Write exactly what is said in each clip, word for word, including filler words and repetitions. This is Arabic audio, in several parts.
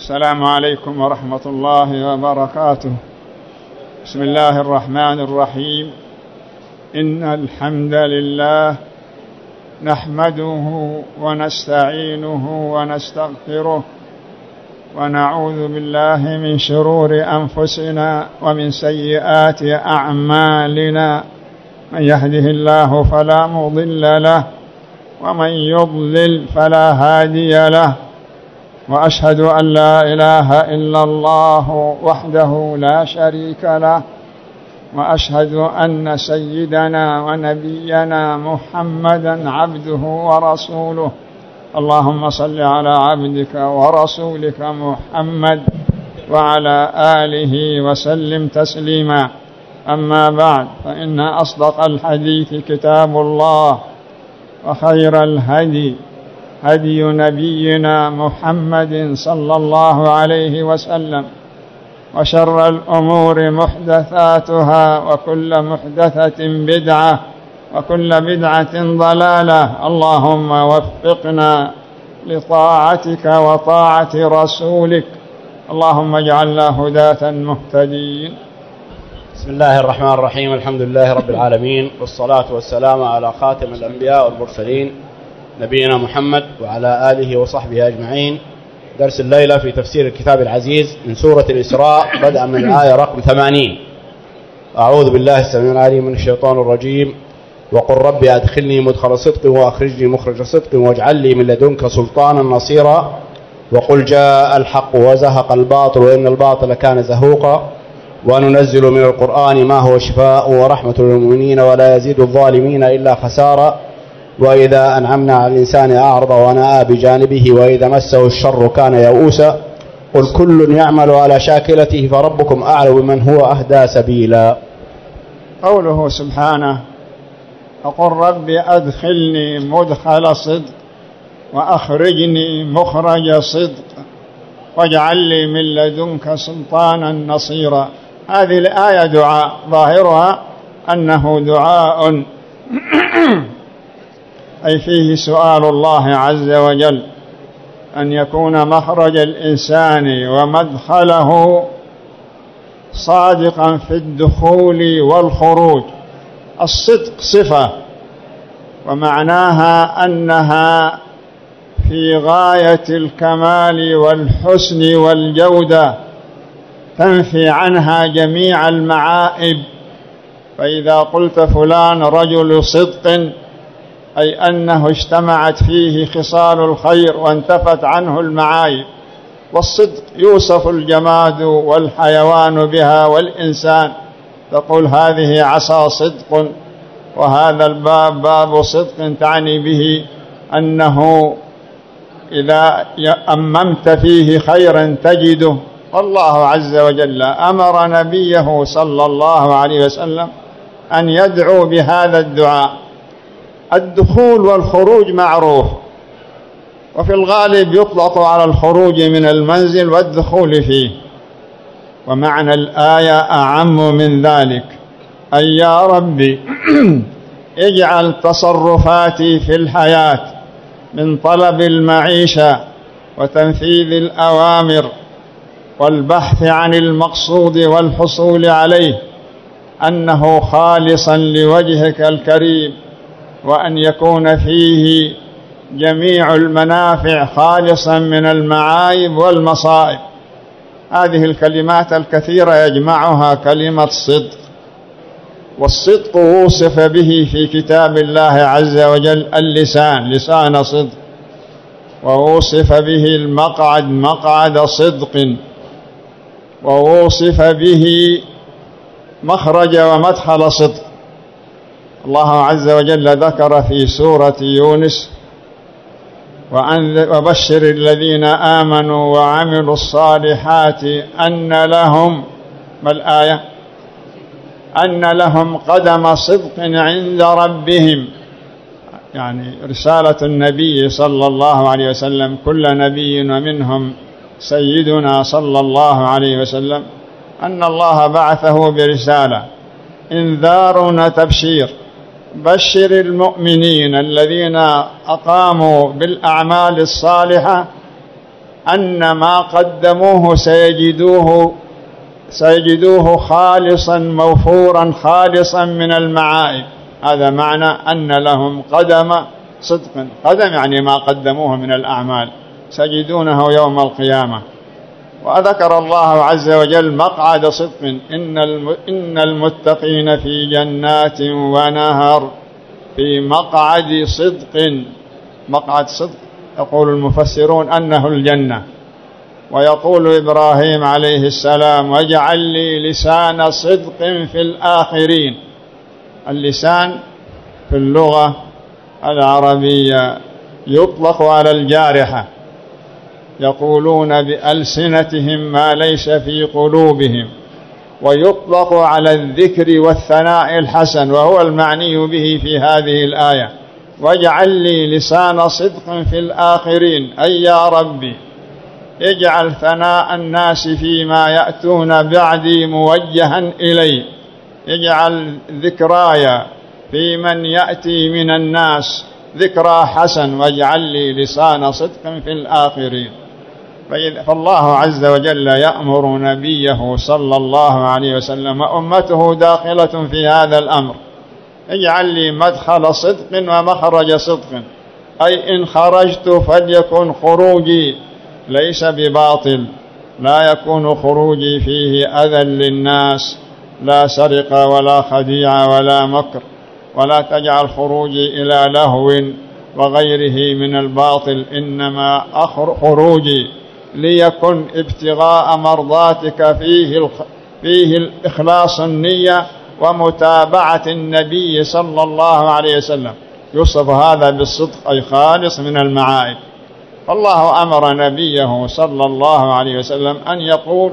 السلام عليكم ورحمة الله وبركاته. بسم الله الرحمن الرحيم. إن الحمد لله نحمده ونستعينه ونستغفره ونعوذ بالله من شرور أنفسنا ومن سيئات أعمالنا. من يهده الله فلا مضل له ومن يضلل فلا هادي له، وأشهد أن لا إله إلا الله وحده لا شريك له، وأشهد أن سيدنا ونبينا محمدا عبده ورسوله. اللهم صل على عبدك ورسولك محمد وعلى آله وسلم تسليما. أما بعد، فإن أصدق الحديث كتاب الله، وخير الهدي هدي نبينا محمد صلى الله عليه وسلم، وشر الأمور محدثاتها، وكل محدثة بدعة، وكل بدعة ضلالة. اللهم وفقنا لطاعتك وطاعة رسولك، اللهم اجعلنا هداة مهتدين. بسم الله الرحمن الرحيم. الحمد لله رب العالمين، والصلاة والسلام على خاتم الأنبياء والمرسلين نبينا محمد وعلى آله وصحبه أجمعين. درس الليلة في تفسير الكتاب العزيز من سورة الإسراء، بدءا من الآية رقم ثمانين. أعوذ بالله السميع العليم من الشيطان الرجيم. وقل ربي أدخلني مدخل صدق وأخرجني مخرج صدق واجعل لي من لدنك سلطانا نصيرا. وقل جاء الحق وزهق الباطل وإن الباطل كان زهوقا. وننزل من القرآن ما هو شفاء ورحمة للمؤمنين ولا يزيد الظالمين إلا خسارا. وإذا أنعمنا على الإنسان أعرض ونأى بجانبه وإذا مسه الشر كان يئوسا. قل كل يعمل على شاكلته فربكم أعلم بمن هو أهدى سبيلا. قوله سبحانه: وقل ربي أدخلني مدخل صدق وأخرجني مخرج صدق واجعل لي من لدنك سلطانا نصيرا. هذه الآية دعاء، ظاهرها أنه دعاء أي فيه سؤال الله عز وجل أن يكون مخرج الإنسان ومدخله صادقا في الدخول والخروج. الصدق صفة، ومعناها أنها في غاية الكمال والحسن والجودة، تنفي عنها جميع المعائب. فإذا قلت فلان رجل صدق، أي أنه اجتمعت فيه خصال الخير وانتفت عنه المعايب. والصدق يوصف الجماد والحيوان بها والإنسان، تقول هذه عصا صدق، وهذا الباب باب صدق، تعني به أنه إذا أممت فيه خيرا تجده. والله عز وجل أمر نبيه صلى الله عليه وسلم أن يدعو بهذا الدعاء. الدخول والخروج معروف، وفي الغالب يطلق على الخروج من المنزل والدخول فيه، ومعنى الآية أعم من ذلك. أي يا ربي اجعل تصرفاتي في الحياة من طلب المعيشة وتنفيذ الأوامر والبحث عن المقصود والحصول عليه أنه خالصا لوجهك الكريم، وأن يكون فيه جميع المنافع خالصا من المعايب والمصائب. هذه الكلمات الكثيرة يجمعها كلمة صدق. والصدق وصف به في كتاب الله عز وجل اللسان، لسان صدق، ووصف به المقعد مقعد صدق، ووصف به مخرج ومدخل صدق. الله عز وجل ذكر في سورة يونس: وبشر الذين آمنوا وعملوا الصالحات أن لهم، ما الآية؟ أن لهم قدم صدق عند ربهم. يعني رسالة النبي صلى الله عليه وسلم، كل نبي ومنهم سيدنا صلى الله عليه وسلم، أن الله بعثه برسالة إنذار وتبشير. بشر المؤمنين الذين أقاموا بالأعمال الصالحة أن ما قدموه سيجدوه سيجدوه خالصا موفورا خالصا من المعائب. هذا معنى أن لهم قدم صدق. قدم يعني ما قدموه من الأعمال سيجدونه يوم القيامة. وذكر الله عز وجل مقعد صدق، إن المتقين في جنات ونهر، في مقعد صدق. مقعد صدق يقول المفسرون أنه الجنة. ويقول إبراهيم عليه السلام واجعل لي لسان صدق في الآخرين. اللسان في اللغة العربية يطلق على الجارحة، يقولون بألسنتهم ما ليس في قلوبهم، ويطلق على الذكر والثناء الحسن، وهو المعني به في هذه الآية واجعل لي لسان صدق في الآخرين، أي يا ربي اجعل ثناء الناس فيما يأتون بعدي موجها إلي، اجعل ذكراي في من يأتي من الناس ذكرى حسن، واجعل لي لسان صدق في الآخرين. فالله عز وجل يأمر نبيه صلى الله عليه وسلم وأمته داخلة في هذا الأمر، اجعل لي مدخل صدق ومخرج صدق، أي إن خرجت فليكن خروجي ليس بباطل، لا يكون خروجي فيه أذى للناس، لا سرقة ولا خديعة ولا مكر، ولا تجعل خروجي إلى لهو وغيره من الباطل، إنما خروجي ليكن ابتغاء مرضاتك فيه فيه الإخلاص النية ومتابعة النبي صلى الله عليه وسلم. يوصف هذا بالصدق أي خالص من المعائب. فالله أمر نبيه صلى الله عليه وسلم أن يقول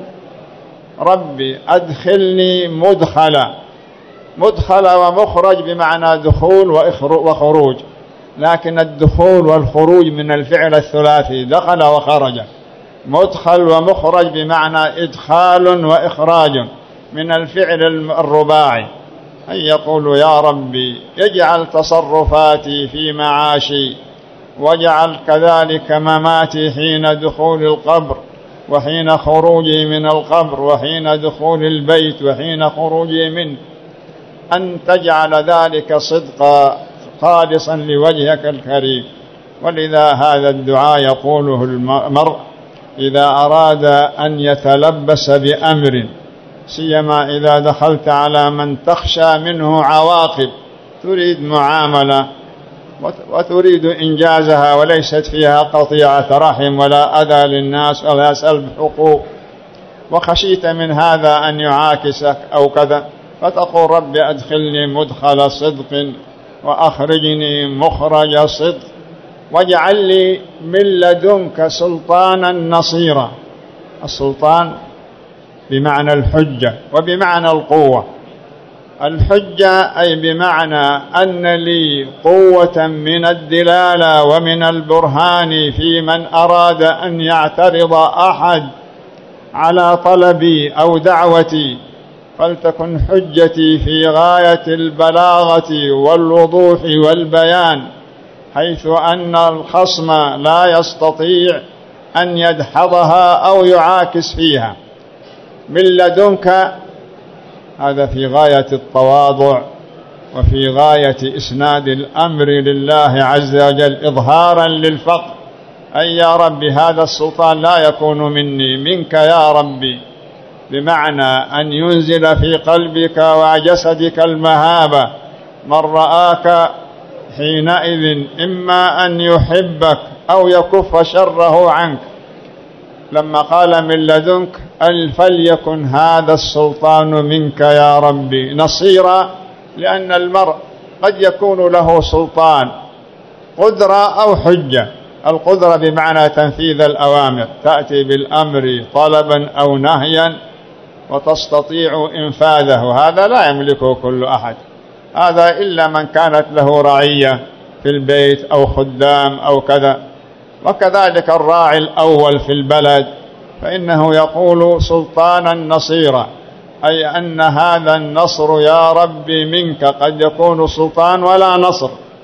ربي أدخلني مدخلا. مدخل ومخرج بمعنى دخول وخروج، لكن الدخول والخروج من الفعل الثلاثي دخل وخرج. مدخل ومخرج بمعنى إدخال وإخراج من الفعل الرباعي، أن يقول يا ربي اجعل تصرفاتي في معاشي، واجعل كذلك مماتي حين دخول القبر وحين خروجي من القبر وحين دخول البيت وحين خروجي منه، أن تجعل ذلك صدقا خالصا لوجهك الكريم. ولذا هذا الدعاء يقوله المرء إذا أراد أن يتلبس بأمر، سيما إذا دخلت على من تخشى منه عواقب، تريد معاملة وتريد إنجازها وليست فيها قطيعة رحم ولا أذى للناس ولا سلب حقوق، وخشيت من هذا أن يعاكسك أو كذا، فتقول رب أدخلني مدخل صدق وأخرجني مخرج صدق، واجعل لي من لدنك سلطانا نصيرا. السلطان بمعنى الحجة وبمعنى القوة. الحجة أي بمعنى أن لي قوة من الدلالة ومن البرهان في من أراد أن يعترض أحد على طلبي أو دعوتي، فلتكن حجتي في غاية البلاغة والوضوح والبيان، حيث أن الخصم لا يستطيع أن يدحضها أو يعاكس فيها. من لدنك هذا في غاية التواضع وفي غاية إسناد الأمر لله عز وجل إظهارا للفقر، أي يا ربي هذا السلطان لا يكون مني، منك يا ربي، بمعنى أن ينزل في قلبك وجسدك المهابة. من رآك حينئذ إما أن يحبك أو يكف شره عنك. لما قال من لدنك فليكن هذا السلطان منك يا ربي نصيرا، لأن المرء قد يكون له سلطان قدرة أو حجة. القدرة بمعنى تنفيذ الأوامر، تأتي بالأمر طلبا أو نهيا وتستطيع إنفاذه، هذا لا يملكه كل أحد، هذا إلا من كانت له رعية في البيت أو خدام أو كذا. وكذلك الراعي الأول في البلد فإنه يقول سلطانا نصيرا، أي أن هذا النصر يا ربي منك، قد يكون سلطان ولا نصر،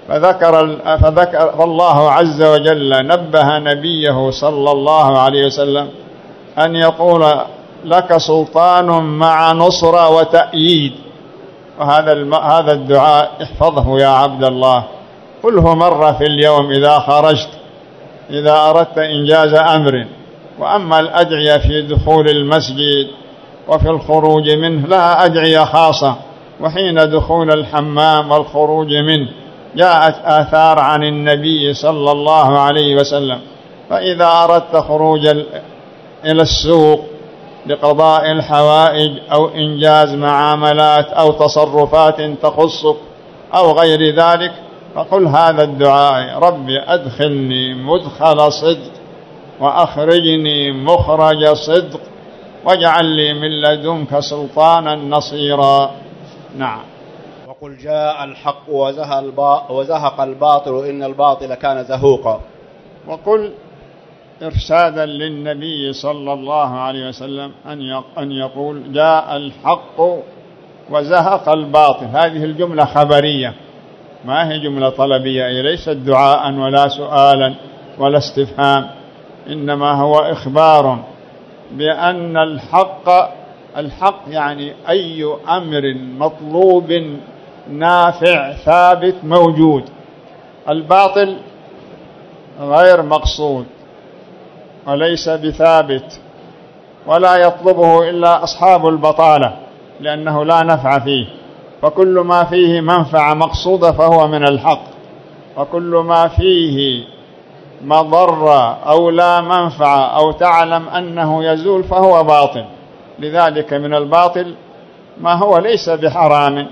فذكر, فذكر فالله عز وجل نبه نبيه صلى الله عليه وسلم أن يقول لك سلطان مع نصرة وتأييد. وهذا هذا الدعاء احفظه يا عبد الله، قله مرة في اليوم إذا خرجت، إذا أردت إنجاز أمر. وأما الأدعية في دخول المسجد وفي الخروج منه لها أدعية خاصة، وحين دخول الحمام والخروج منه جاءت آثار عن النبي صلى الله عليه وسلم. فإذا أردت خروج إلى السوق لقضاء الحوائج أو إنجاز معاملات أو تصرفات تخصك أو غير ذلك، فقل هذا الدعاء: ربي أدخلني مدخل صدق وأخرجني مخرج صدق واجعل لي من لدنك سلطانا نصيرا. نعم. وقل جاء الحق وزهق الباطل إن الباطل كان زهوقا. وقل إرشادا للنبي صلى الله عليه وسلم أن يقول جاء الحق وزهق الباطل. هذه الجملة خبرية ما هي جملة طلبية، أي ليست دعاء ولا سؤالا ولا استفهام، إنما هو إخبار بأن الحق الحق يعني أي أمر مطلوب نافع ثابت موجود. الباطل غير مقصود وليس بثابت ولا يطلبه إلا أصحاب البطالة لأنه لا نفع فيه، فكل ما فيه منفعة مقصودة فهو من الحق، وكل ما فيه مضرة أو لا منفعة أو تعلم أنه يزول فهو باطل. لذلك من الباطل ما هو ليس بحرام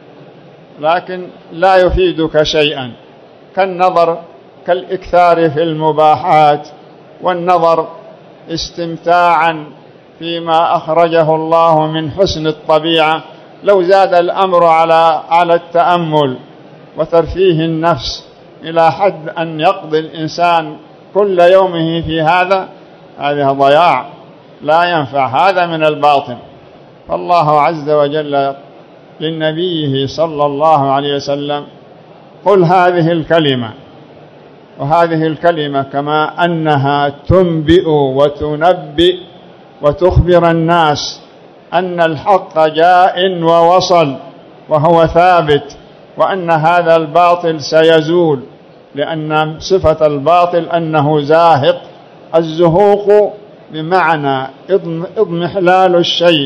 لكن لا يفيدك شيئا، كالنظر كالإكثار في المباحات، والنظر استمتاعا فيما أخرجه الله من حسن الطبيعة. لو زاد الأمر على على التأمل وترفيه النفس إلى حد أن يقضي الإنسان كل يومه في هذا، هذا ضياع لا ينفع، هذا من الباطل. فالله عز وجل لنبيه صلى الله عليه وسلم قل هذه الكلمة، وهذه الكلمة كما أنها تنبئ وتنبئ وتخبر الناس أن الحق جاء ووصل وهو ثابت، وأن هذا الباطل سيزول، لأن صفة الباطل أنه زاهق. الزهوق بمعنى اضمحلال الشيء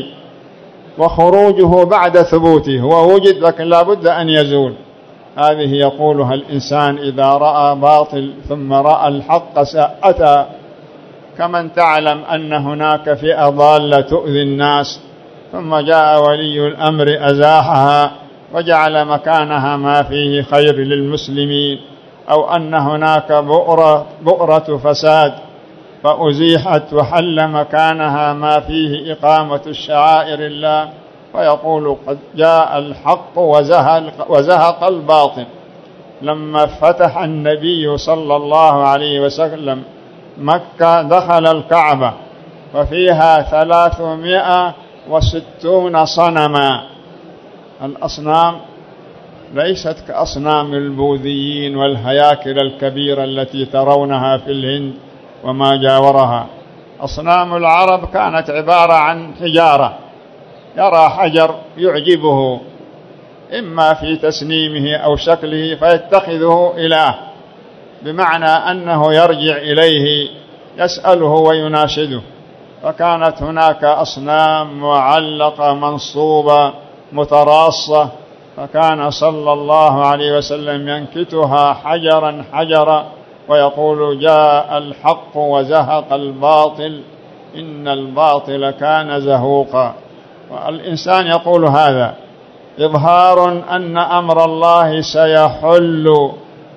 وخروجه بعد ثبوته، هو وجد لكن لا بد أن يزول. هذه يقولها الإنسان إذا رأى باطل ثم رأى الحق أتى، كمن تعلم أن هناك فئة ضالة تؤذي الناس ثم جاء ولي الأمر أزاحها وجعل مكانها ما فيه خير للمسلمين، أو أن هناك بؤرة, بؤرة فساد فأزيحت وحل مكانها ما فيه إقامة الشعائر الله، فيقول قد جاء الحق وزهق الباطل. لما فتح النبي صلى الله عليه وسلم مكة دخل الكعبة وفيها ثلاثمائة وستون صنما. الأصنام ليست كأصنام البوذيين والهياكل الكبيرة التي ترونها في الهند وما جاورها. أصنام العرب كانت عبارة عن حجارة، يرى حجر يعجبه إما في تسنيمه أو شكله فيتخذه إله، بمعنى أنه يرجع إليه يسأله ويناشده. فكانت هناك أصنام معلقة منصوبة متراصة، فكان صلى الله عليه وسلم ينكتها حجرا حجرا ويقول جاء الحق وزهق الباطل إن الباطل كان زهوقا. والإنسان يقول هذا إظهار أن أمر الله سيحل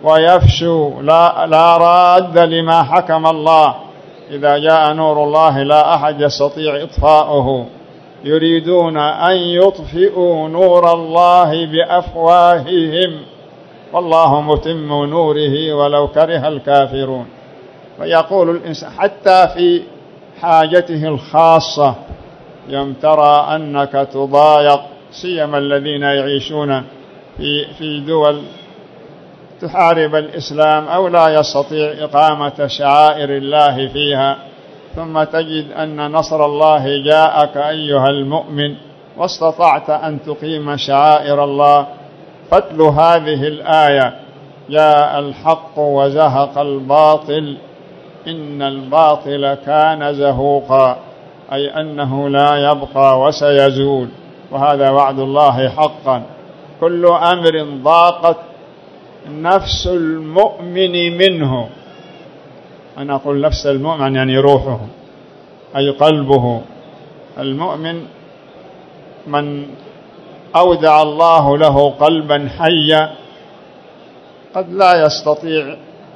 ويفشو، لا, لا راد لما حكم الله. إذا جاء نور الله لا أحد يستطيع إطفاؤه. يريدون أن يطفئوا نور الله بأفواههم والله متم نوره ولو كره الكافرون. فيقول الإنسان حتى في حاجته الخاصة يوم ترى أنك تضايق، سيما الذين يعيشون في في دول تحارب الإسلام أو لا يستطيع إقامة شعائر الله فيها، ثم تجد أن نصر الله جاءك أيها المؤمن واستطعت أن تقيم شعائر الله، فاتل هذه الآية: جاء الحق وزهق الباطل إن الباطل كان زهوقا، أي أنه لا يبقى وسيزول، وهذا وعد الله حقا. كل أمر ضاقت نفس المؤمن منه، أنا أقول نفس المؤمن يعني روحه أي قلبه. المؤمن من أودع الله له قلبا حيا قد لا يستطيع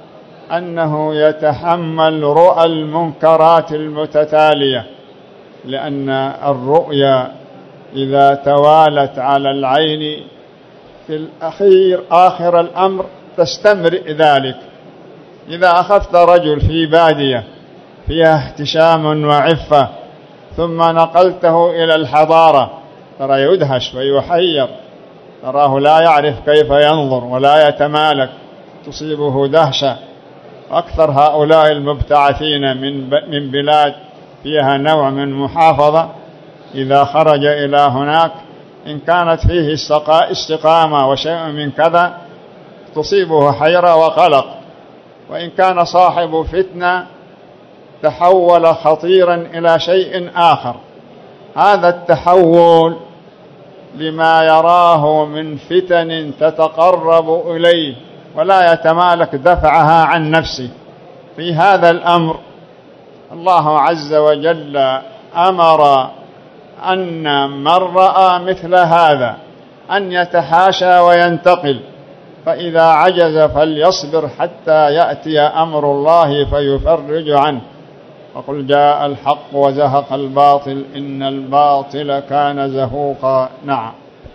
أنه يتحمل رؤى المنكرات المتتالية، لأن الرؤيا إذا توالت على العين في الأخير آخر الأمر تستمرئ ذلك. إذا أخذت رجل في بادية فيها احتشام وعفة ثم نقلته إلى الحضارة ترى يدهش ويحير، تراه لا يعرف كيف ينظر ولا يتمالك، تصيبه دهشة. أكثر هؤلاء المبتعثين من من بلاد فيها نوع من محافظة إذا خرج إلى هناك إن كانت فيه استقامة وشيء من كذا تصيبه حيرة وقلق، وإن كان صاحب فتنة تحول خطيرا إلى شيء آخر. هذا التحول لما يراه من فتن تتقرب إليه ولا يتمالك دفعها عن نفسه. في هذا الأمر الله عز وجل أمر أن من رأى مثل هذا أن يتحاشى وينتقل، فإذا عجز فليصبر حتى يأتي أمر الله فيفرج عنه. وقل جاء الحق وزهق الباطل إن الباطل كان زهوقا. نعم.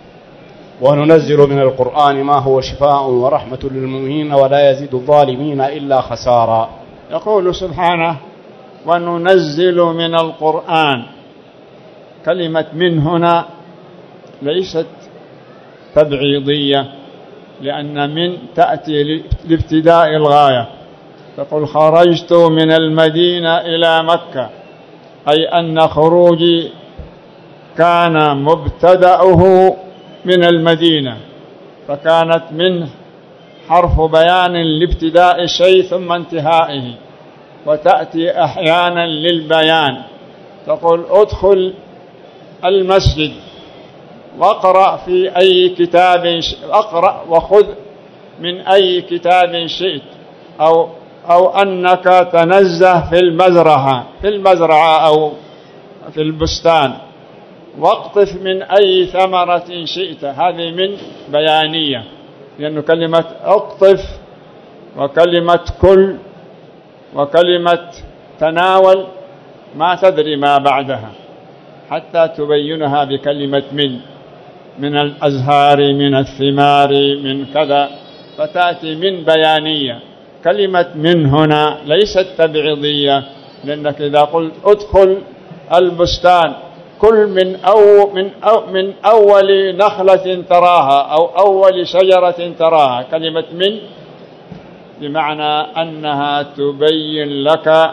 وننزل من القرآن ما هو شفاء ورحمة للمؤمنين ولا يزيد الظالمين إلا خسارا. يقول سبحانه: وننزل من القرآن. كلمة من هنا ليست تبعيضية، لأن من تأتي لابتداء الغاية. تقول خرجت من المدينة إلى مكة، أي أن خروجي كان مبتدأه من المدينة، فكانت منه حرف بيان لابتداء الشيء ثم انتهائه، وتأتي أحيانا للبيان. تقول ادخل المسجد واقرأ في أي كتاب اقرأ وخذ من أي كتاب شئت، أو أو أنك تنزه في المزرعة في المزرعة أو في البستان واقطف من أي ثمرة شئت. هذه من بيانية، لأن كلمة اقطف وكلمة كل وكلمة تناول ما تدري ما بعدها حتى تبينها بكلمة من من الأزهار من الثمار من كذا، فتأتي من بيانية. كلمة من هنا ليست تبعيضية، لأنك إذا قلت ادخل البستان كل من أو من أو من أول نخلة تراها أو أول شجرة تراها. كلمة من بمعنى أنها تبين لك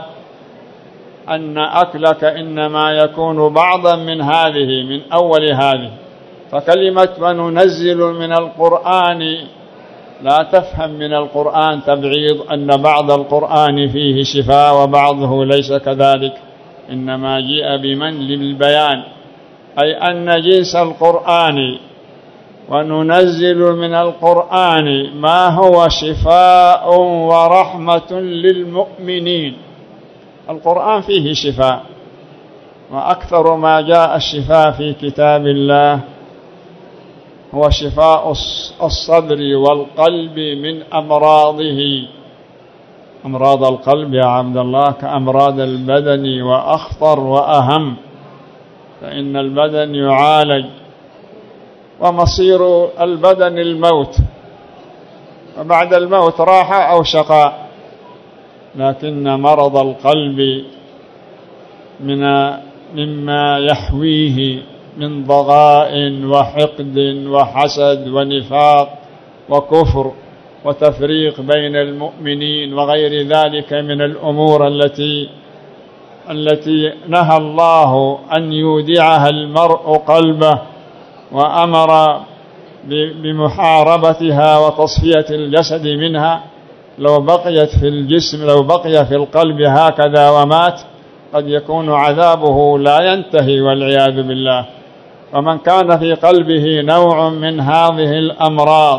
أن أكلك إنما يكون بعضا من هذه من أول هذه. فكلمة وننزل من القرآن لا تفهم من القرآن تبعيض أن بعض القرآن فيه شفاء وبعضه ليس كذلك، إنما جاء بمن للبيان، أي أن جنس القرآن وننزل من القرآن ما هو شفاء ورحمة للمؤمنين. القرآن فيه شفاء، وأكثر ما جاء الشفاء في كتاب الله هو شفاء الصدر والقلب من أمراضه. أمراض القلب يا عبد الله كأمراض البدن وأخطر وأهم، فإن البدن يعالج ومصير البدن الموت، وبعد الموت راحة أو شقاء. لكن مرض القلب من مما يحويه من ضغاء وحقد وحسد ونفاق وكفر وتفريق بين المؤمنين وغير ذلك من الأمور التي التي نهى الله أن يودعها المرء قلبه، وأمر بمحاربتها وتصفية الجسد منها. لو بقيت في الجسم لو بقي في القلب هكذا ومات قد يكون عذابه لا ينتهي والعياذ بالله. ومن كان في قلبه نوع من هذه الأمراض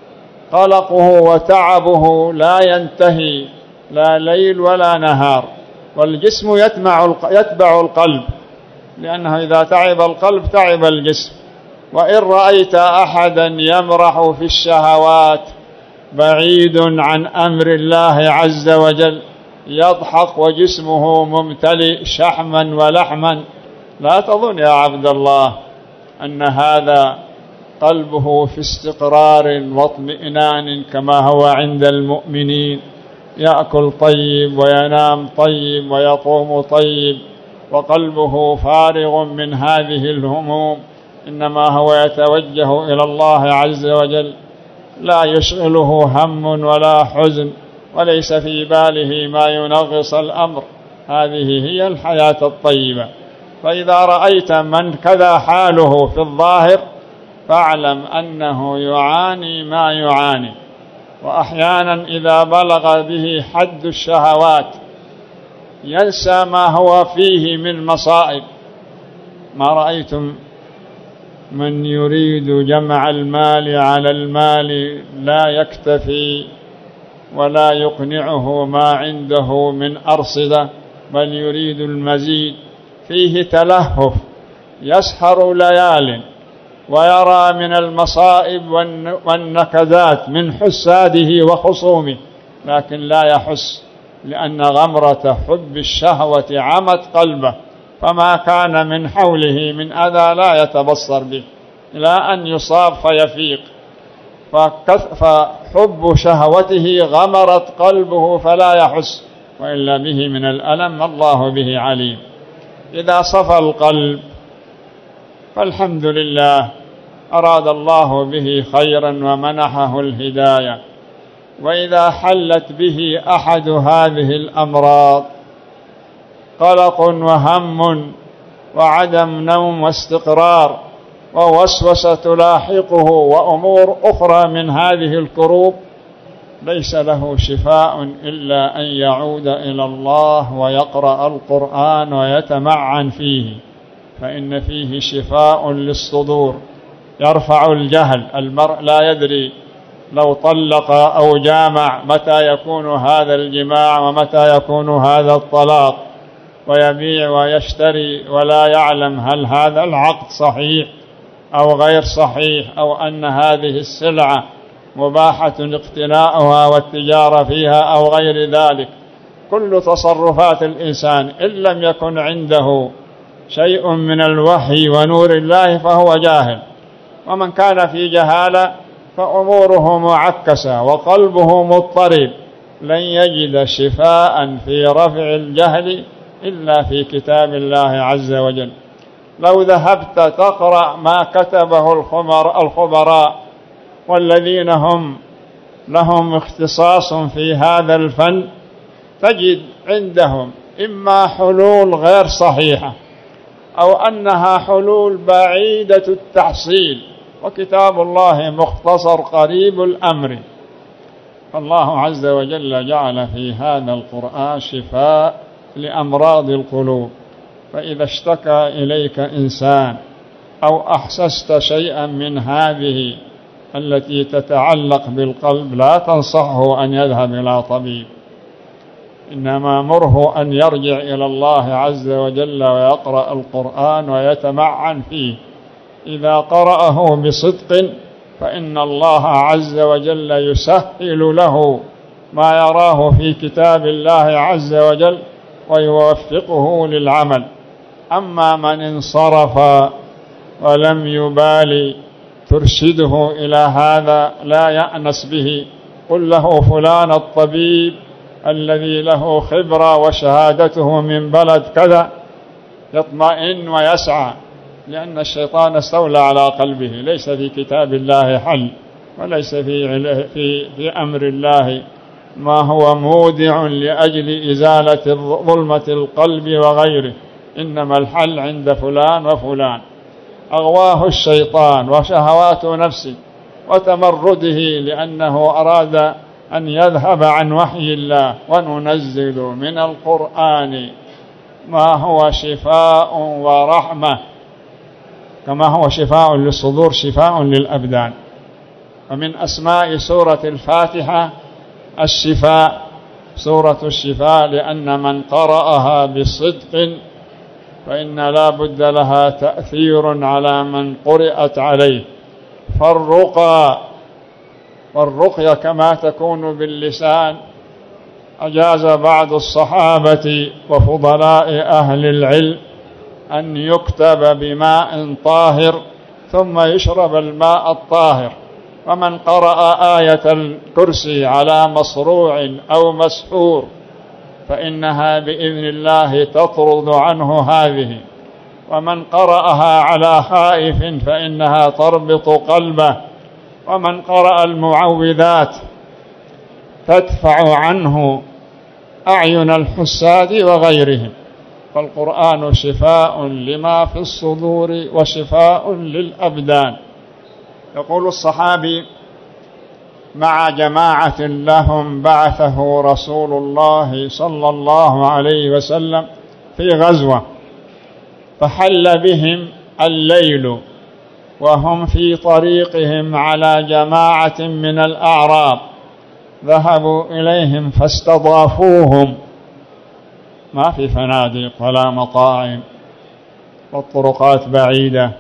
قلقه وتعبه لا ينتهي لا ليل ولا نهار، والجسم يتبع القلب، لأنه إذا تعب القلب تعب الجسم. وإن رأيت أحدا يمرح في الشهوات بعيد عن أمر الله عز وجل يضحك وجسمه ممتلئ شحما ولحما، لا تظن يا عبد الله أن هذا قلبه في استقرار واطمئنان كما هو عند المؤمنين. يأكل طيب وينام طيب ويقوم طيب وقلبه فارغ من هذه الهموم، إنما هو يتوجه إلى الله عز وجل، لا يشغله هم ولا حزن، وليس في باله ما ينغص الأمر. هذه هي الحياة الطيبة. فإذا رأيت من كذا حاله في الظاهر فاعلم أنه يعاني ما يعاني، وأحيانا إذا بلغ به حد الشهوات ينسى ما هو فيه من مصائب. ما رأيتم من يريد جمع المال على المال لا يكتفي ولا يقنعه ما عنده من أرصدة، بل يريد المزيد، فيه تلهف، يسهر ليال ويرى من المصائب والنكدات من حساده وخصومه، لكن لا يحس، لأن غمرة حب الشهوة عمت قلبه، فما كان من حوله من أذى لا يتبصر به إلى أن يصاب فيفيق. فحب شهوته غمرت قلبه فلا يحس، وإلا به من الألم الله به عليم. إذا صفى القلب فالحمد لله، أراد الله به خيرا ومنحه الهداية. وإذا حلت به أحد هذه الأمراض قلق وهم وعدم نوم واستقرار ووسوسة تلاحقه وأمور أخرى من هذه الكروب، ليس له شفاء إلا أن يعود إلى الله ويقرأ القرآن ويتمعن فيه، فإن فيه شفاء للصدور، يرفع الجهل. المرء لا يدري لو طلق أو جامع متى يكون هذا الجماع ومتى يكون هذا الطلاق، ويبيع ويشتري ولا يعلم هل هذا العقد صحيح أو غير صحيح، أو أن هذه السلعة مباحة اقتناؤها والتجارة فيها أو غير ذلك. كل تصرفات الإنسان إن لم يكن عنده شيء من الوحي ونور الله فهو جاهل، ومن كان في جهالة فأموره معكسة وقلبه مضطرب، لن يجد شفاء في رفع الجهل إلا في كتاب الله عز وجل. لو ذهبت تقرأ ما كتبه الخبراء والذين هم لهم اختصاص في هذا الفن تجد عندهم إما حلول غير صحيحة أو أنها حلول بعيدة التحصيل، وكتاب الله مختصر قريب الأمر. فالله عز وجل جعل في هذا القرآن شفاء لأمراض القلوب. فإذا اشتكى إليك إنسان أو أحسست شيئا من هذه التي تتعلق بالقلب لا تنصحه أن يذهب إلى طبيب، إنما مره أن يرجع إلى الله عز وجل ويقرأ القرآن ويتمعن فيه. إذا قرأه بصدق فإن الله عز وجل يسهل له ما يراه في كتاب الله عز وجل ويوفقه للعمل. أما من انصرف ولم يبالي ترشده إلى هذا لا يأنس به، قل له فلان الطبيب الذي له خبرة وشهادته من بلد كذا، يطمئن ويسعى، لأن الشيطان استولى على قلبه، ليس في كتاب الله حل. وليس في, في, في أمر الله ما هو مودع لأجل إزالة ظلمة القلب وغيره، إنما الحل عند فلان وفلان. أغواه الشيطان وشهوات نفسه وتمرده لأنه أراد أن يذهب عن وحي الله. وننزل من القرآن ما هو شفاء ورحمة، كما هو شفاء للصدور شفاء للأبدان. ومن أسماء سورة الفاتحة الشفاء، سورة الشفاء، لأن من قرأها بصدق فإن لا بد لها تأثير على من قرأت عليه. فالرقى والرقية كما تكون باللسان أجاز بعض الصحابة وفضلاء أهل العلم أن يكتب بماء طاهر ثم يشرب الماء الطاهر. ومن قرأ آية الكرسي على مصروع أو مسحور فإنها بإذن الله تطرد عنه هذه. ومن قرأها على خائف فإنها تربط قلبه. ومن قرأ المعوذات تدفع عنه أعين الحساد وغيرهم. فالقرآن شفاء لما في الصدور وشفاء للأبدان. يقول الصحابي: مع جماعة لهم بعثه رسول الله صلى الله عليه وسلم في غزوة، فحل بهم الليل وهم في طريقهم على جماعة من الأعراب، ذهبوا إليهم فاستضافوهم، ما في فنادق ولا مطاعم والطرقات بعيدة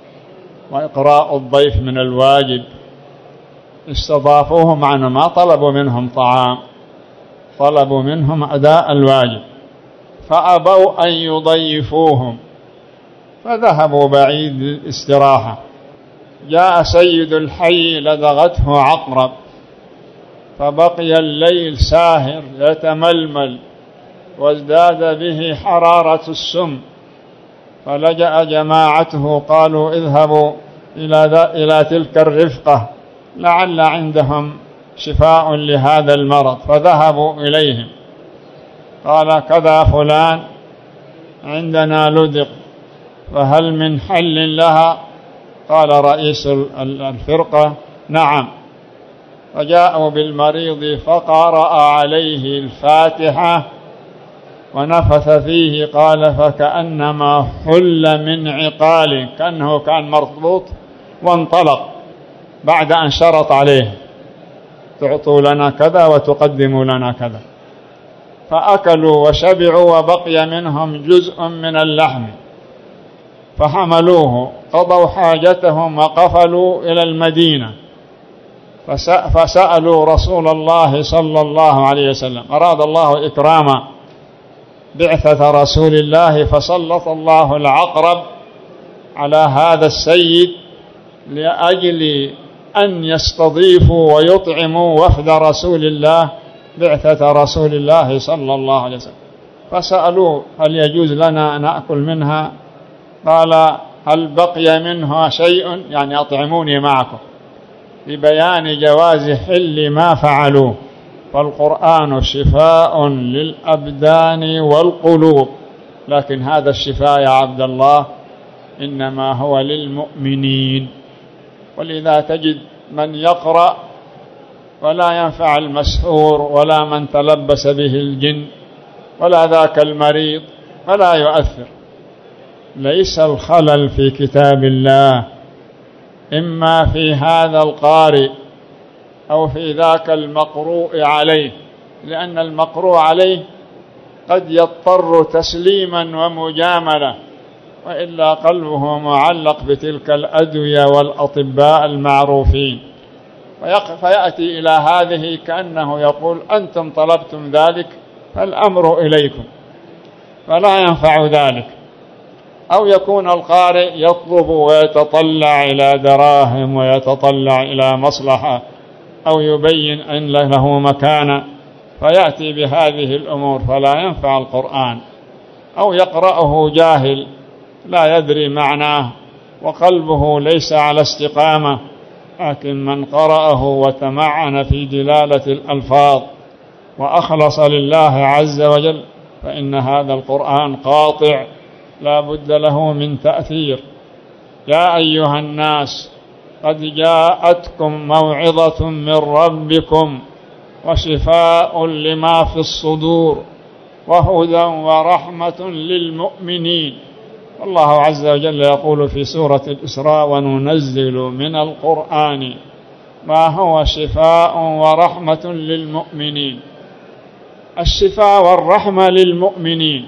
وإقراء الضيف من الواجب. استضافوهم عنه، ما طلبوا منهم طعام، طلبوا منهم أداء الواجب، فأبوا أن يضيفوهم فذهبوا بعيد للاستراحة. جاء سيد الحي لدغته عقرب فبقي الليل ساهر يتململ وازداد به حرارة السم، فلجأ جماعته قالوا: اذهبوا إلى تلك الرفقة لعل عندهم شفاء لهذا المرض. فذهبوا إليهم، قال: كذا فلان عندنا لدغ، فهل من حل لها؟ قال رئيس الفرقة: نعم. فجاءوا بالمريض فقرأ عليه الفاتحة ونفث فيه، قال: فكأنما حل من عقال، كأنه كان مربوط وانطلق بعد أن شرط عليه: تعطوا لنا كذا وتقدموا لنا كذا. فأكلوا وشبعوا وبقي منهم جزء من اللحم، فحملوه قضوا حاجتهم وقفلوا إلى المدينة، فسألوا رسول الله صلى الله عليه وسلم. أراد الله إكرام بعثة رسول الله فسلط الله العقرب على هذا السيد لأجل أن يستضيفوا ويطعموا وفد رسول الله، بعثة رسول الله صلى الله عليه وسلم. فسألوا: هل يجوز لنا أن نأكل منها؟ قال: هل بقي منها شيء؟ يعني أطعموني معكم، ببيان جواز حل ما فعلوه. فالقرآن شفاء للأبدان والقلوب، لكن هذا الشفاء يا عبد الله إنما هو للمؤمنين. ولذا تجد من يقرأ ولا ينفع المسحور ولا من تلبس به الجن ولا ذاك المريض ولا يؤثر. ليس الخلل في كتاب الله إما في هذا القارئ أو في ذاك المقروء عليه، لأن المقروء عليه قد يضطر تسليما ومجاملة، وإلا قلبه معلق بتلك الأدوية والأطباء المعروفين، فيأتي إلى هذه كأنه يقول: أنتم طلبتم ذلك فالأمر إليكم، فلا ينفع ذلك. أو يكون القارئ يطلب ويتطلع إلى دراهم ويتطلع إلى مصلحة أو يبين أن له مكانة، فيأتي بهذه الأمور فلا ينفع القرآن. أو يقرأه جاهل لا يدري معناه وقلبه ليس على استقامة، لكن من قرأه وتمعن في دلالة الألفاظ وأخلص لله عز وجل فإن هذا القرآن قاطع لا بد له من تأثير. يا أيها الناس قد جاءتكم موعظة من ربكم وشفاء لما في الصدور وهدى ورحمة للمؤمنين. الله عز وجل يقول في سورة الإسراء: وننزل من القرآن ما هو شفاء ورحمة للمؤمنين. الشفاء والرحمة للمؤمنين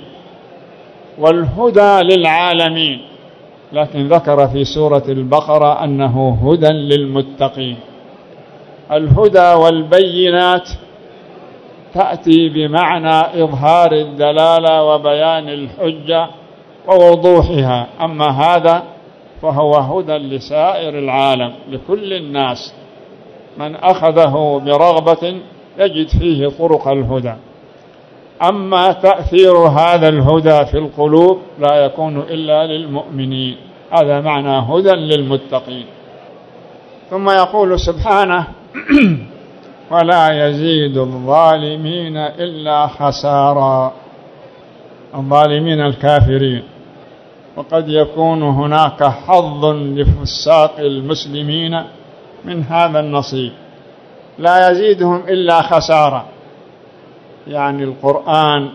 والهدى للعالمين، لكن ذكر في سورة البقرة أنه هدى للمتقين. الهدى والبينات تأتي بمعنى إظهار الدلالة وبيان الحجة ووضوحها، أما هذا فهو هدى لسائر العالم لكل الناس، من أخذه برغبة يجد فيه طرق الهدى. أما تأثير هذا الهدى في القلوب لا يكون إلا للمؤمنين، هذا معنى هدى للمتقين. ثم يقول سبحانه: ولا يزيد الظالمين إلا خسارا، الظالمين الكافرين. وقد يكون هناك حظ لفساق المسلمين من هذا النصيب، لا يزيدهم إلا خسارة. يعني القرآن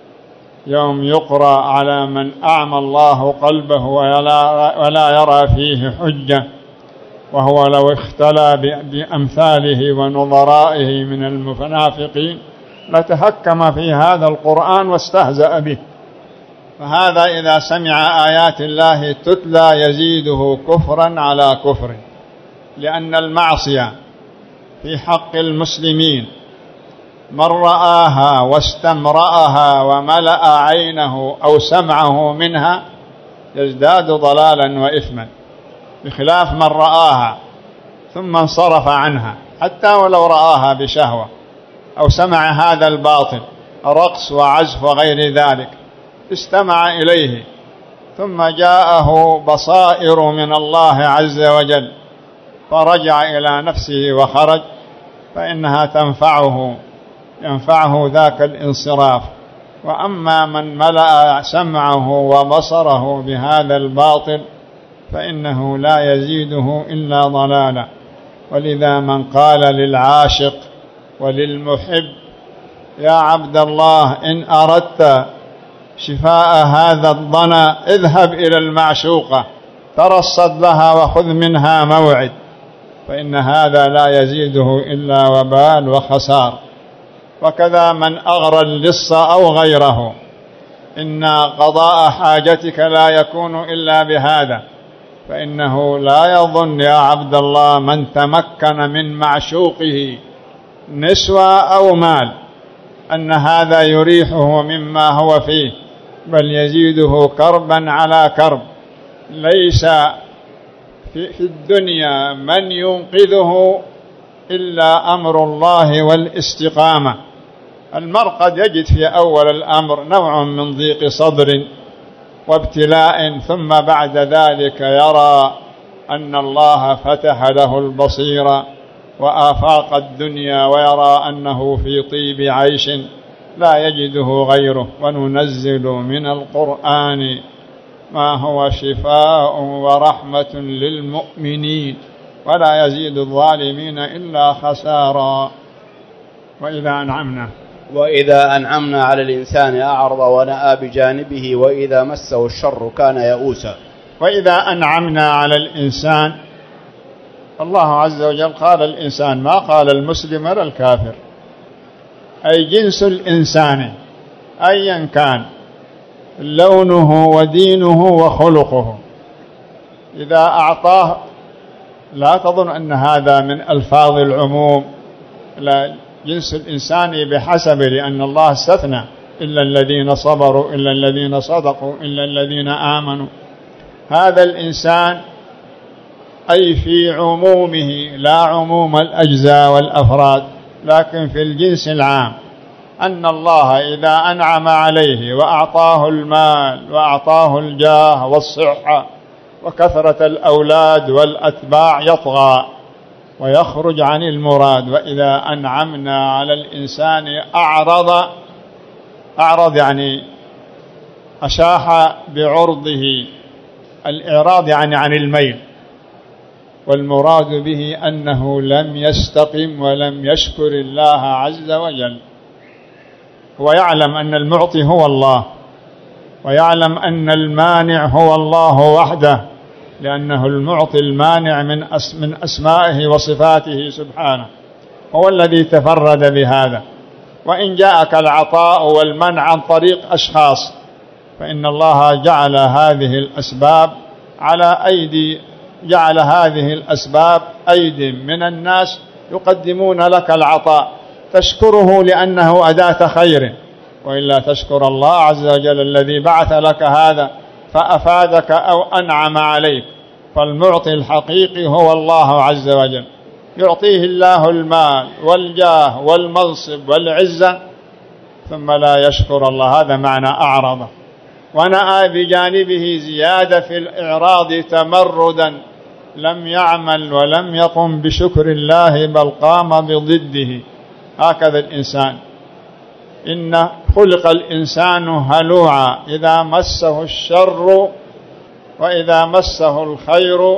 يوم يقرأ على من أعمى الله قلبه ولا يرى فيه حجة، وهو لو اختلى بأمثاله ونظرائه من المنافقين لتهكم في هذا القرآن واستهزأ به. فهذا إذا سمع آيات الله تتلى يزيده كفرا على كفر، لأن المعصية في حق المسلمين من رآها واستمرأها وملأ عينه أو سمعه منها يزداد ضلالا وإثما، بخلاف من رآها ثم انصرف عنها، حتى ولو رآها بشهوة أو سمع هذا الباطل رقص وعزف وغير ذلك، استمع إليه ثم جاءه بصائر من الله عز وجل فرجع إلى نفسه وخرج، فإنها تنفعه ينفعه ذاك الانصراف. وأما من ملأ سمعه وبصره بهذا الباطل فإنه لا يزيده إلا ضلالا. ولذا من قال للعاشق وللمحب: يا عبد الله إن أردت شفاء هذا الضنا اذهب إلى المعشوقة ترصد لها وخذ منها موعد، فإن هذا لا يزيده إلا وبال وخسار. وكذا من أغرى اللص أو غيره، إن قضاء حاجتك لا يكون إلا بهذا، فإنه لا يظن يا عبد الله من تمكن من معشوقه نسوة أو مال أن هذا يريحه مما هو فيه، بل يزيده كربا على كرب. ليس في الدنيا من ينقذه إلا أمر الله والاستقامة. المرء قد يجد في أول الأمر نوع من ضيق صدر وابتلاء، ثم بعد ذلك يرى أن الله فتح له البصيرة وآفاق الدنيا، ويرى أنه في طيب عيش لا يجده غيره. وننزل من القرآن ما هو شفاء ورحمة للمؤمنين ولا يزيد الظالمين إلا خسارا. وإذا أنعمنا وإذا أنعمنا على الإنسان أعرض ونأى بجانبه وإذا مسه الشر كان يئوسا. وإذا أنعمنا على الإنسان، الله عز وجل قال الإنسان، ما قال المسلم ولا الكافر، أي جنس الإنسان أيا كان لونه ودينه وخلقه، إذا أعطاه لا تظن أن هذا من ألفاظ العموم، لا، جنس الإنسان بحسب، لأن الله استثنى: إلا الذين صبروا، إلا الذين صدقوا، إلا الذين آمنوا. هذا الإنسان أي في عمومه، لا عموم الأجزاء والأفراد، لكن في الجنس العام، أن الله إذا أنعم عليه وأعطاه المال وأعطاه الجاه والصحة وكثرة الأولاد والأتباع يطغى ويخرج عن المراد. وإذا أنعمنا على الإنسان أعرض، أعرض يعني أشاح بعرضه، الإعراض يعني عن الميل، والمراد به أنه لم يستقم ولم يشكر الله عز وجل. هو يعلم أن المعطي هو الله، ويعلم أن المانع هو الله وحده، لأنه المعطي المانع من من أسمائه وصفاته سبحانه، هو الذي تفرد بهذا. وإن جاءك العطاء والمنع عن طريق أشخاص، فإن الله جعل هذه الأسباب على أيدي جعل هذه الأسباب أيدي من الناس يقدمون لك العطاء، تشكره لأنه أداة خير، وإلا تشكر الله عز وجل الذي بعث لك هذا فأفادك أو أنعم عليك. فالمعطي الحقيقي هو الله عز وجل، يعطيه الله المال والجاه والمنصب والعزة ثم لا يشكر الله، هذا معنى أعرض. ونأى بجانبه زيادة في الإعراض تمردا، لم يعمل ولم يقم بشكر الله بل قام بضده. هكذا الإنسان، إن خلق الإنسان هلوعا إذا مسه الشر وإذا مسه الخير،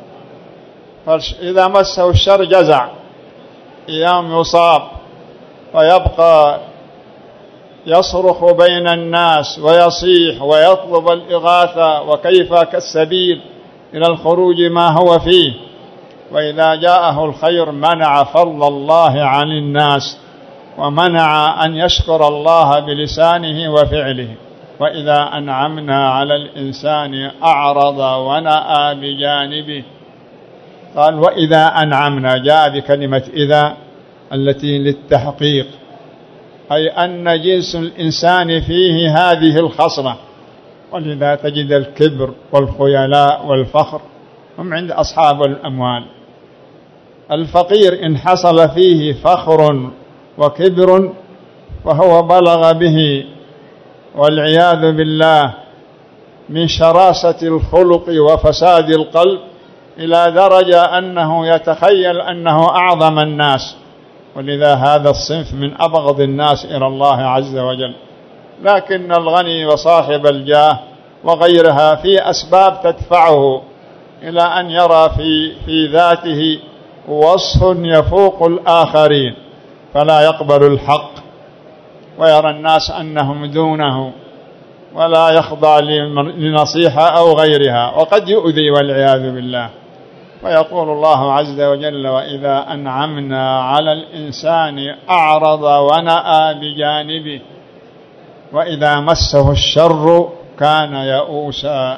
إذا مسه الشر جزع، أيام يصاب ويبقى يصرخ بين الناس ويصيح ويطلب الإغاثة وكيف كالسبيل إلى الخروج ما هو فيه. وإذا جاءه الخير منع فضل الله عن الناس، ومنع أن يشكر الله بلسانه وفعله. وإذا أنعمنا على الإنسان أعرض ونأى بجانبه. قال وإذا أنعمنا، جاء بكلمة إذا التي للتحقيق، أي أن جنس الإنسان فيه هذه الخصلة. ولذا تجد الكبر والخيلاء والفخر هم عند أصحاب الأموال. الفقير إن حصل فيه فخر وكبر فهو بلغ به والعياذ بالله من شراسة الخلق وفساد القلب إلى درجة أنه يتخيل أنه أعظم الناس. ولذا هذا الصنف من أبغض الناس إلى الله عز وجل. لكن الغني وصاحب الجاه وغيرها في أسباب تدفعه إلى أن يرى في, في ذاته وصف يفوق الآخرين، فلا يقبل الحق ويرى الناس أنهم دونه، ولا يخضع لنصيحة أو غيرها، وقد يؤذي والعياذ بالله. ويقول الله عز وجل وإذا أنعمنا على الإنسان أعرض ونأى بجانبه وإذا مسه الشر كان يئوسا.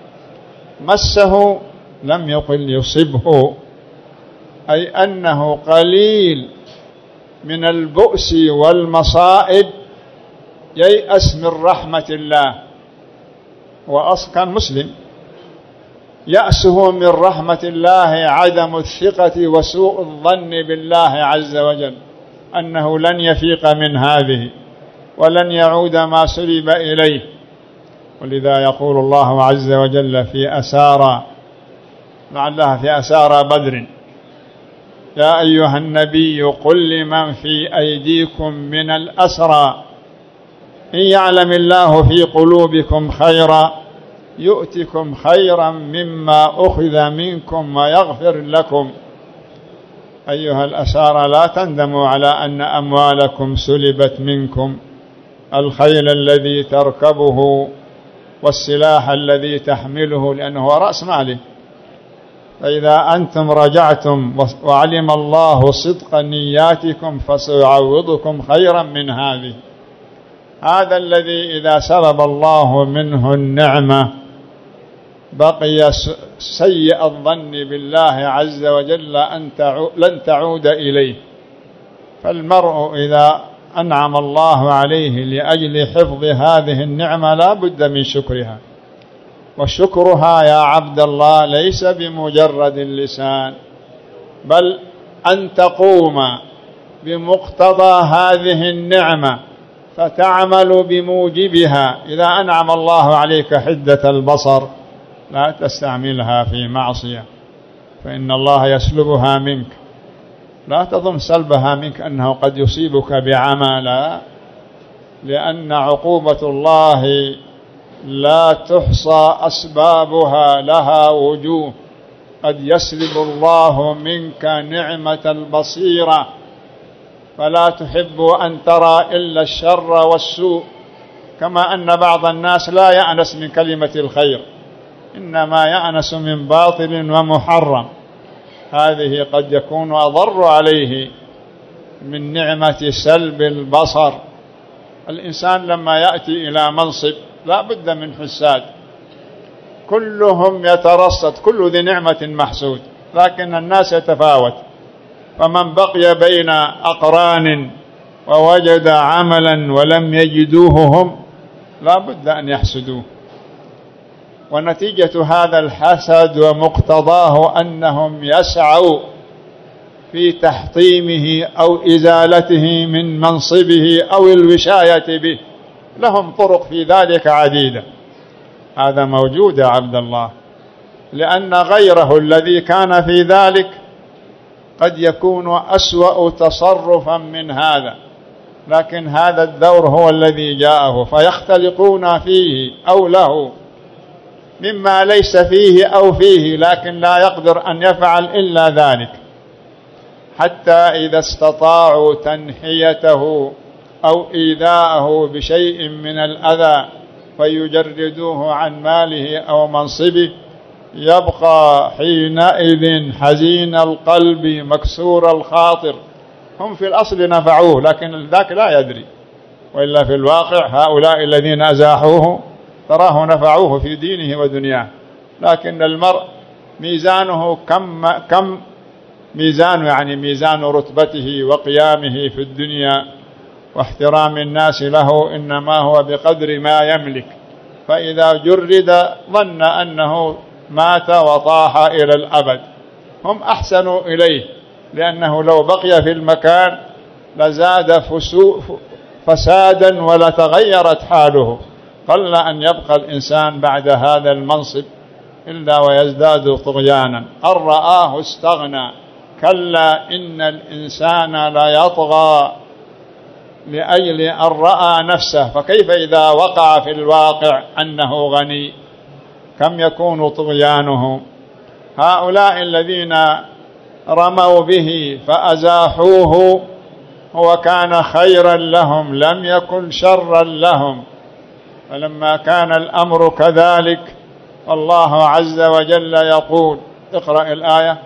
مسه لم يقل يصبه، أي أنه قليل من البؤس والمصائب ييأس من رحمة الله. وأصل كان مسلم، يأسه من رحمة الله عدم الثقة وسوء الظن بالله عز وجل، أنه لن يفيق من هذه ولن يعود ما سلب إليه. ولذا يقول الله عز وجل في أسارى، لعلها في أسارى بدر: يا أيها النبي قل لمن في أيديكم من الأسرى إن يعلم الله في قلوبكم خيرا يؤتكم خيرا مما أخذ منكم ويغفر لكم. أيها الأسارى لا تندموا على أن أموالكم سلبت منكم، الخيل الذي تركبه والسلاح الذي تحمله، لأنه هو رأس ماله. فإذا أنتم رجعتم وعلم الله صدق نياتكم فسيعوضكم خيرا من هذه. هذا الذي إذا سلب الله منه النعمة بقي سيء الظن بالله عز وجل أن لن تعود إليه. فالمرء إذا أنعم الله عليه لأجل حفظ هذه النعمة لا بد من شكرها. وشكرها يا عبد الله ليس بمجرد اللسان، بل أن تقوم بمقتضى هذه النعمة فتعمل بموجبها. إذا أنعم الله عليك حدة البصر لا تستعملها في معصية، فإن الله يسلبها منك. لا تظن سلبها منك أنه قد يصيبك بعمى، لا، لأن عقوبة الله لا تحصى أسبابها، لها وجوه. قد يسلب الله منك نعمة البصيرة فلا تحب أن ترى إلا الشر والسوء، كما أن بعض الناس لا يأنس من كلمة الخير، إنما يأنس من باطل ومحرم. هذه قد يكون أضر عليه من نعمة سلب البصر. الإنسان لما يأتي إلى منصب لا بد من حساد، كلهم يترصد، كل ذي نعمة محسود، لكن الناس يتفاوت. فمن بقي بين أقران ووجد عملا ولم يجدوه هم لا بد أن يحسدوه. ونتيجة هذا الحسد ومقتضاه أنهم يسعوا في تحطيمه أو إزالته من منصبه أو الوشاية به، لهم طرق في ذلك عديدة. هذا موجود يا عبد الله، لأن غيره الذي كان في ذلك قد يكون أسوأ تصرفا من هذا، لكن هذا الدور هو الذي جاءه، فيختلقون فيه أو له مما ليس فيه أو فيه، لكن لا يقدر أن يفعل إلا ذلك، حتى إذا استطاعوا تنحيته أو إيذاءه بشيء من الأذى فيجردوه عن ماله أو منصبه، يبقى حينئذ حزين القلب مكسور الخاطر. هم في الأصل نفعوه لكن ذاك لا يدري، وإلا في الواقع هؤلاء الذين أزاحوه تراه نفعوه في دينه ودنياه، لكن المرء ميزانه كم كم ميزان، يعني ميزان رتبته وقيامه في الدنيا واحترام الناس له إنما هو بقدر ما يملك، فإذا جرد ظن أنه مات وطاح إلى الأبد. هم أحسنوا إليه، لأنه لو بقي في المكان لزاد فسادا ولتغيرت حاله. قل أن يبقى الإنسان بعد هذا المنصب إلا ويزداد طغيانا. أن رآه استغنى، كلا إن الإنسان لا يطغى لأجل أن رأى نفسه، فكيف إذا وقع في الواقع أنه غني؟ كم يكون طغيانه؟ هؤلاء الذين رموا به فأزاحوه هو كان خيرا لهم، لم يكن شرا لهم. فلما كان الأمر كذلك الله عز وجل يقول، اقرأ الآية: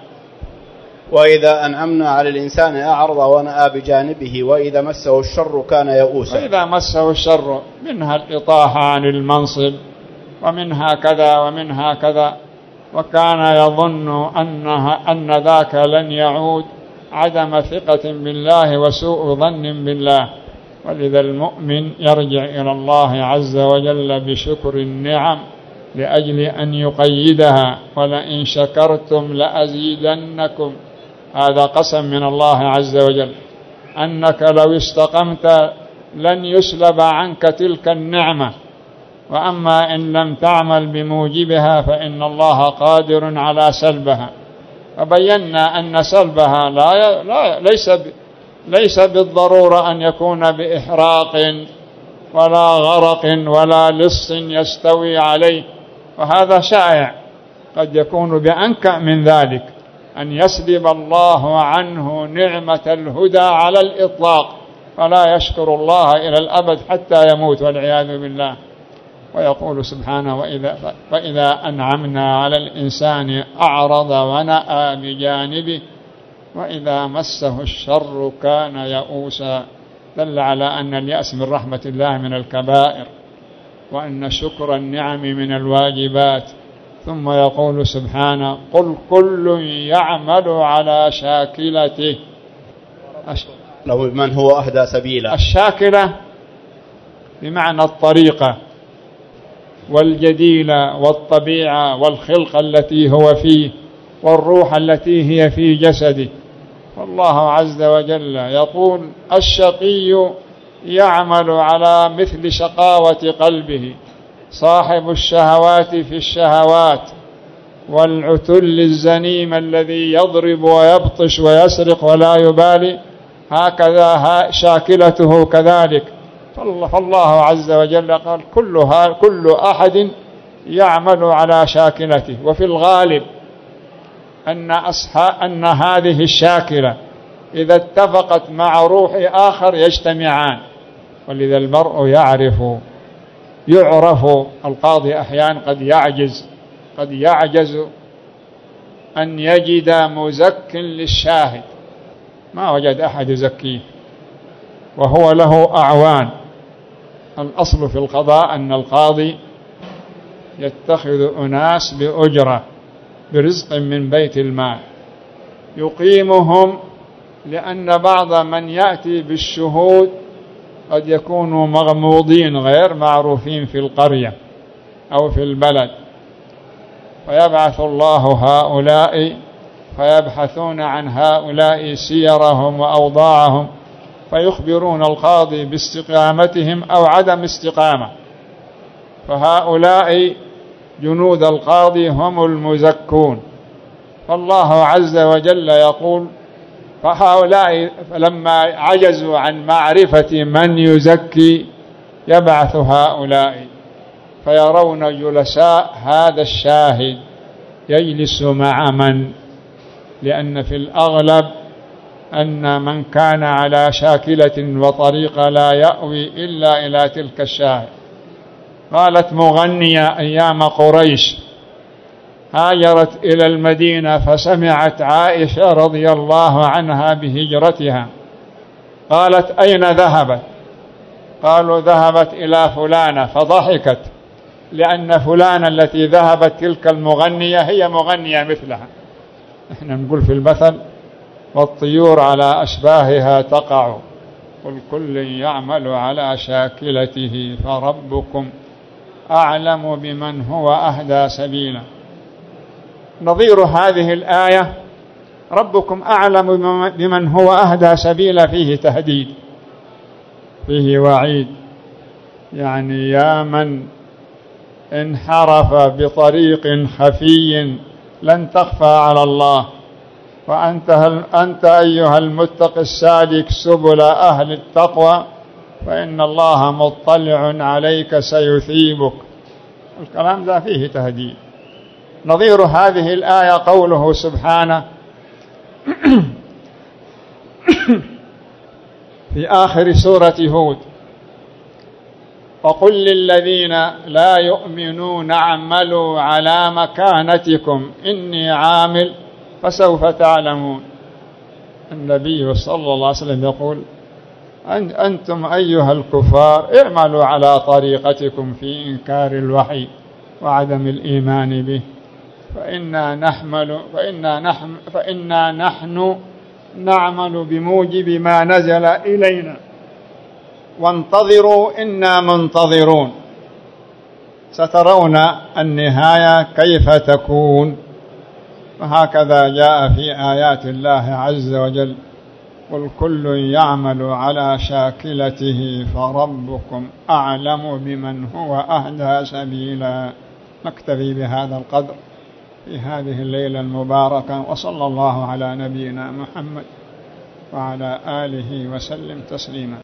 وإذا أنعمنا على الإنسان أعرض ونأى بجانبه وإذا مسه الشر كان يئوسا. وإذا مسه الشر، منها الإطاحة عن المنصب، ومنها كذا ومنها كذا، وكان يظن أنها أن ذاك لن يعود، عدم ثقة بالله وسوء ظن بالله. ولذا المؤمن يرجع إلى الله عز وجل بشكر النعم لأجل أن يقيدها، ولئن شكرتم لأزيدنكم. هذا قسم من الله عز وجل أنك لو استقمت لن يسلب عنك تلك النعمة، وأما إن لم تعمل بموجبها فإن الله قادر على سلبها. فبينا أن سلبها لا لا ليس ليس بالضرورة أن يكون بإحراق ولا غرق ولا لص يستوي عليه، وهذا شائع، قد يكون بأنكأ من ذلك، أن يسلب الله عنه نعمة الهدى على الإطلاق فلا يشكر الله إلى الأبد حتى يموت والعياذ بالله. ويقول سبحانه: وإذا, وإذا أنعمنا على الإنسان أعرض ونأى بجانبه وإذا مسه الشر كان يئوسا. دل على أن اليأس من رحمة الله من الكبائر، وأن شكر النعم من الواجبات. ثم يقول سبحانه: قل كل يعمل على شاكلته. لو من هو أهدى سبيلا. الشاكلة بمعنى الطريقة والجديلة والطبيعة والخلقة التي هو فيه والروح التي هي في جسده. والله عز وجل يقول: الشقي يعمل على مثل شقاوة قلبه، صاحب الشهوات في الشهوات، والعتل الزنيم الذي يضرب ويبطش ويسرق ولا يبالي، هكذا شاكلته كذلك. فالله عز وجل قال كلها كل أحد يعمل على شاكلته. وفي الغالب أن, أن هذه الشاكلة إذا اتفقت مع روح آخر يجتمعان، ولذا المرء يعرف يعرف القاضي أحيانا قد يعجز قد يعجز أن يجد مزك للشاهد، ما وجد أحد يزكيه وهو له أعوان. الأصل في القضاء أن القاضي يتخذ أناس بأجرة برزق من بيت المال يقيمهم، لأن بعض من يأتي بالشهود قد يكونوا مغموضين غير معروفين في القرية أو في البلد، فيبعث الله هؤلاء فيبحثون عن هؤلاء سيرهم وأوضاعهم، فيخبرون القاضي باستقامتهم أو عدم استقامة، فهؤلاء جنود القاضي هم المزكون. فالله عز وجل يقول فهؤلاء لما عجزوا عن معرفة من يزكي يبعث هؤلاء فيرون جلساء هذا الشاهد يجلس مع من، لأن في الأغلب أن من كان على شاكلة وطريقة لا يأوي إلا إلى تلك الشاهد. قالت مغنية أيام قريش هاجرت إلى المدينة فسمعت عائشة رضي الله عنها بهجرتها، قالت أين ذهبت؟ قالوا ذهبت إلى فلانة، فضحكت لأن فلانة التي ذهبت تلك المغنية هي مغنية مثلها. احنا نقول في المثل والطيور على أشباهها تقع، قل كل يعمل على شاكلته فربكم أعلم بمن هو أهدى سبيلا. نظير هذه الآية ربكم أعلم بمن هو أهدى سبيلا فيه تهديد، فيه وعيد، يعني يا من انحرف بطريق خفي لن تخفى على الله، وأنت أنت أيها المتقي السالك سبل أهل التقوى فإن الله مطلع عليك سيثيبك. الكلام ذا فيه تهديد. نظير هذه الآية قوله سبحانه في آخر سورة هود وقل للذين لا يؤمنون اعملوا على مكانتكم إني عامل فسوف تعلمون. النبي صلى الله عليه وسلم يقول أنتم أيها الكفار اعملوا على طريقتكم في إنكار الوحي وعدم الإيمان به، فإنا نحمل فإنا نحن فإنا نحن نعمل بموجب ما نزل إلينا وانتظروا إنا منتظرون، سترون النهاية كيف تكون. وهكذا جاء في آيات الله عز وجل قل كل يعمل على شاكلته فربكم أعلم بمن هو أهدى سبيلا. نكتفي بهذا القدر في هذه الليلة المباركة، وصلى الله على نبينا محمد وعلى آله وسلم تسليما.